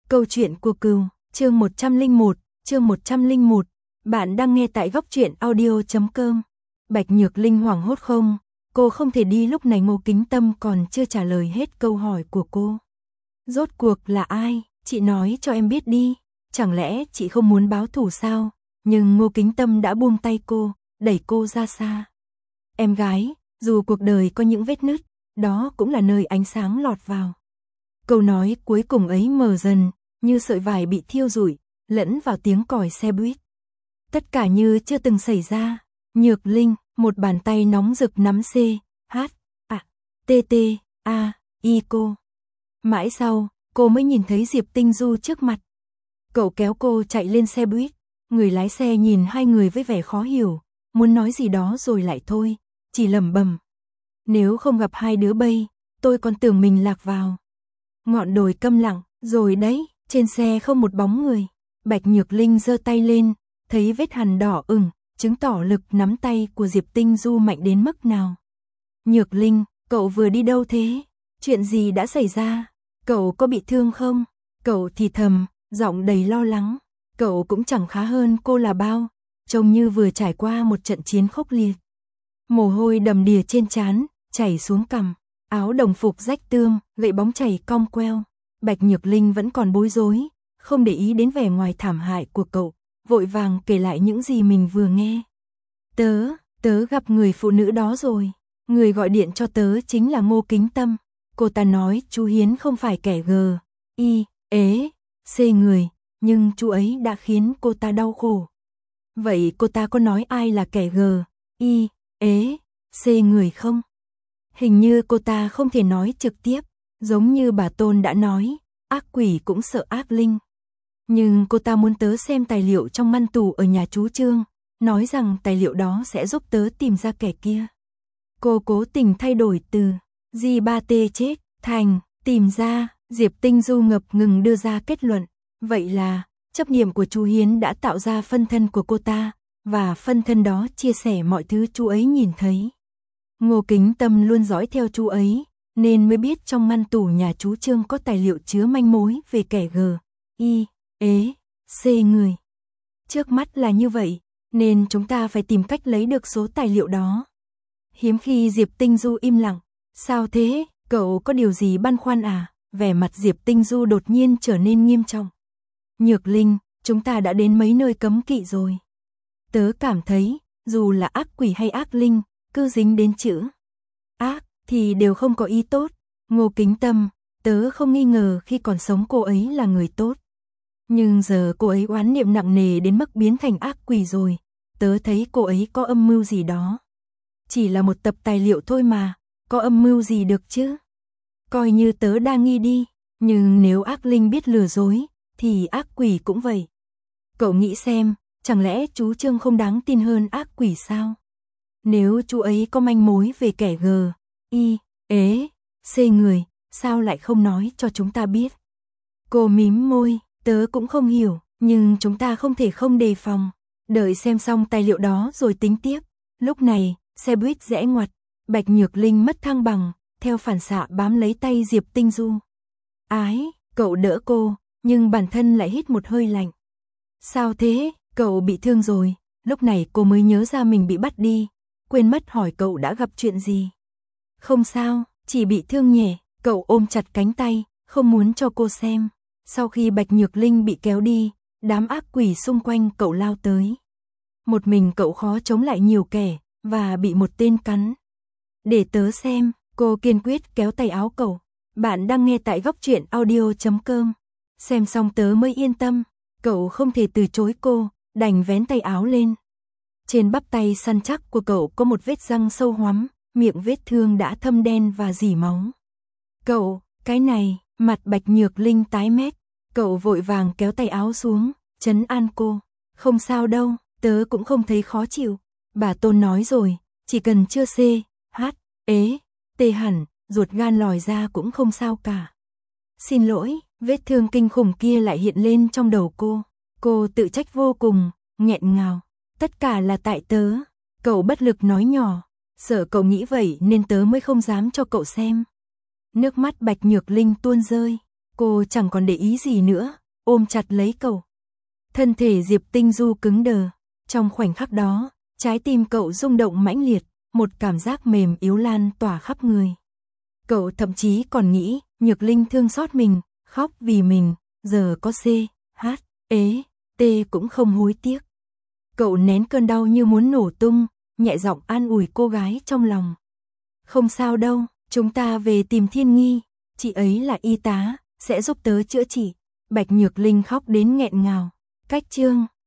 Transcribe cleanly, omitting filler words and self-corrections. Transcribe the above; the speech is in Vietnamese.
Câu chuyện của cừu, chương 101, bạn đang nghe tại góc truyện audio.com. Bạch Nhược Linh hoảng hốt không, cô không thể đi lúc này. Ngô Kính Tâm còn chưa trả lời hết câu hỏi của cô. Rốt cuộc là ai, chị nói cho em biết đi, chẳng lẽ chị không muốn báo thù sao? Nhưng Ngô Kính Tâm đã buông tay cô, đẩy cô ra xa. Em gái, dù cuộc đời có những vết nứt, đó cũng là nơi ánh sáng lọt vào. Câu nói cuối cùng ấy mờ dần, như sợi vải bị thiêu rụi, lẫn vào tiếng còi xe buýt. Tất cả như chưa từng xảy ra. Nhược Linh, một bàn tay nóng rực nắm C, H, A, T, T, A, I cô. Mãi sau, cô mới nhìn thấy Diệp Tinh Du trước mặt. Cậu kéo cô chạy lên xe buýt, người lái xe nhìn hai người với vẻ khó hiểu, muốn nói gì đó rồi lại thôi, chỉ lẩm bẩm. Nếu không gặp hai đứa bay, tôi còn tưởng mình lạc vào. Ngọn đồi câm lặng, rồi đấy, trên xe không một bóng người. Bạch Nhược Linh giơ tay lên, thấy vết hằn đỏ ửng, chứng tỏ lực nắm tay của Diệp Tinh Du mạnh đến mức nào. Nhược Linh, cậu vừa đi đâu thế? Chuyện gì đã xảy ra? Cậu có bị thương không? Cậu thì thầm, giọng đầy lo lắng. Cậu cũng chẳng khá hơn cô là bao, trông như vừa trải qua một trận chiến khốc liệt. Mồ hôi đầm đìa trên trán, chảy xuống cằm, áo đồng phục rách tươm, gậy bóng chảy cong queo. Bạch Nhược Linh vẫn còn bối rối, không để ý đến vẻ ngoài thảm hại của cậu, vội vàng kể lại những gì mình vừa nghe. Tớ gặp người phụ nữ đó rồi, người gọi điện cho tớ chính là Ngô Kính Tâm. Cô ta nói chú Hiến không phải kẻ C người, nhưng chú ấy đã khiến cô ta đau khổ. Vậy cô ta có nói ai là kẻ C người không? Hình như cô ta không thể nói trực tiếp, giống như bà Tôn đã nói, ác quỷ cũng sợ ác linh. Nhưng cô ta muốn tớ xem tài liệu trong ngăn tủ ở nhà chú Trương, nói rằng tài liệu đó sẽ giúp tớ tìm ra kẻ kia. Cô cố tình thay đổi từ G3T chết thành tìm ra. Diệp Tinh Du ngập ngừng đưa ra kết luận. Vậy là chấp niệm của chú Hiến đã tạo ra phân thân của cô ta, và phân thân đó chia sẻ mọi thứ chú ấy nhìn thấy. Ngô Kính Tâm luôn dõi theo chú ấy, nên mới biết trong ngăn tủ nhà chú Trương có tài liệu chứa manh mối về kẻ C người. Trước mắt là như vậy, nên chúng ta phải tìm cách lấy được số tài liệu đó. Hiếm khi Diệp Tinh Du im lặng. Sao thế, cậu có điều gì băn khoăn à? Vẻ mặt Diệp Tinh Du đột nhiên trở nên nghiêm trọng. Nhược Linh, chúng ta đã đến mấy nơi cấm kỵ rồi. Tớ cảm thấy, dù là ác quỷ hay ác linh, cứ dính đến chữ ác thì đều không có ý tốt. Ngô Kính Tâm, tớ không nghi ngờ khi còn sống cô ấy là người tốt. Nhưng giờ cô ấy oán niệm nặng nề đến mức biến thành ác quỷ rồi. Tớ thấy cô ấy có âm mưu gì đó. Chỉ là một tập tài liệu thôi mà, có âm mưu gì được chứ? Coi như tớ đa nghi đi, nhưng nếu ác linh biết lừa dối, thì ác quỷ cũng vậy. Cậu nghĩ xem, chẳng lẽ chú Trương không đáng tin hơn ác quỷ sao? Nếu chú ấy có manh mối về kẻ C người, sao lại không nói cho chúng ta biết? Cô mím môi, tớ cũng không hiểu, nhưng chúng ta không thể không đề phòng. Đợi xem xong tài liệu đó rồi tính tiếp. Lúc này, xe buýt rẽ ngoặt, Bạch Nhược Linh mất thăng bằng, theo phản xạ bám lấy tay Diệp Tinh Du. Ái, cậu đỡ cô, nhưng bản thân lại hít một hơi lạnh. Sao thế, cậu bị thương rồi? Lúc này cô mới nhớ ra mình bị bắt đi, quên mất hỏi cậu đã gặp chuyện gì. Không sao, chỉ bị thương nhẹ. Cậu ôm chặt cánh tay, không muốn cho cô xem. Sau khi Bạch Nhược Linh bị kéo đi, đám ác quỷ xung quanh cậu lao tới. Một mình cậu khó chống lại nhiều kẻ, và bị một tên cắn. Để tớ xem, cô kiên quyết kéo tay áo cậu. Bạn đang nghe tại góc truyện audio.com. Xem xong tớ mới yên tâm. Cậu không thể từ chối cô, đành vén tay áo lên. Trên bắp tay săn chắc của cậu có một vết răng sâu hoắm, miệng vết thương đã thâm đen và rỉ máu. Cậu, cái này, mặt Bạch Nhược Linh tái mét. Cậu vội vàng kéo tay áo xuống, trấn an cô. Không sao đâu, tớ cũng không thấy khó chịu. Bà Tôn nói rồi, chỉ cần chưa T hẳn, ruột gan lòi ra cũng không sao cả. Xin lỗi, vết thương kinh khủng kia lại hiện lên trong đầu cô. Cô tự trách vô cùng, nghẹn ngào. Tất cả là tại tớ. Cậu bất lực nói nhỏ, sợ cậu nghĩ vậy nên tớ mới không dám cho cậu xem. Nước mắt Bạch Nhược Linh tuôn rơi. Cô chẳng còn để ý gì nữa, ôm chặt lấy cậu. Thân thể Diệp Tinh Du cứng đờ, trong khoảnh khắc đó, trái tim cậu rung động mãnh liệt, một cảm giác mềm yếu lan tỏa khắp người. Cậu thậm chí còn nghĩ, Nhược Linh thương xót mình, khóc vì mình, giờ có C, H, ế, T cũng không hối tiếc. Cậu nén cơn đau như muốn nổ tung, nhẹ giọng an ủi cô gái trong lòng. Không sao đâu, chúng ta về tìm Thiên Nghi, chị ấy là y tá, sẽ giúp tớ chữa trị. Bạch Nhược Linh khóc đến nghẹn ngào. Cách chương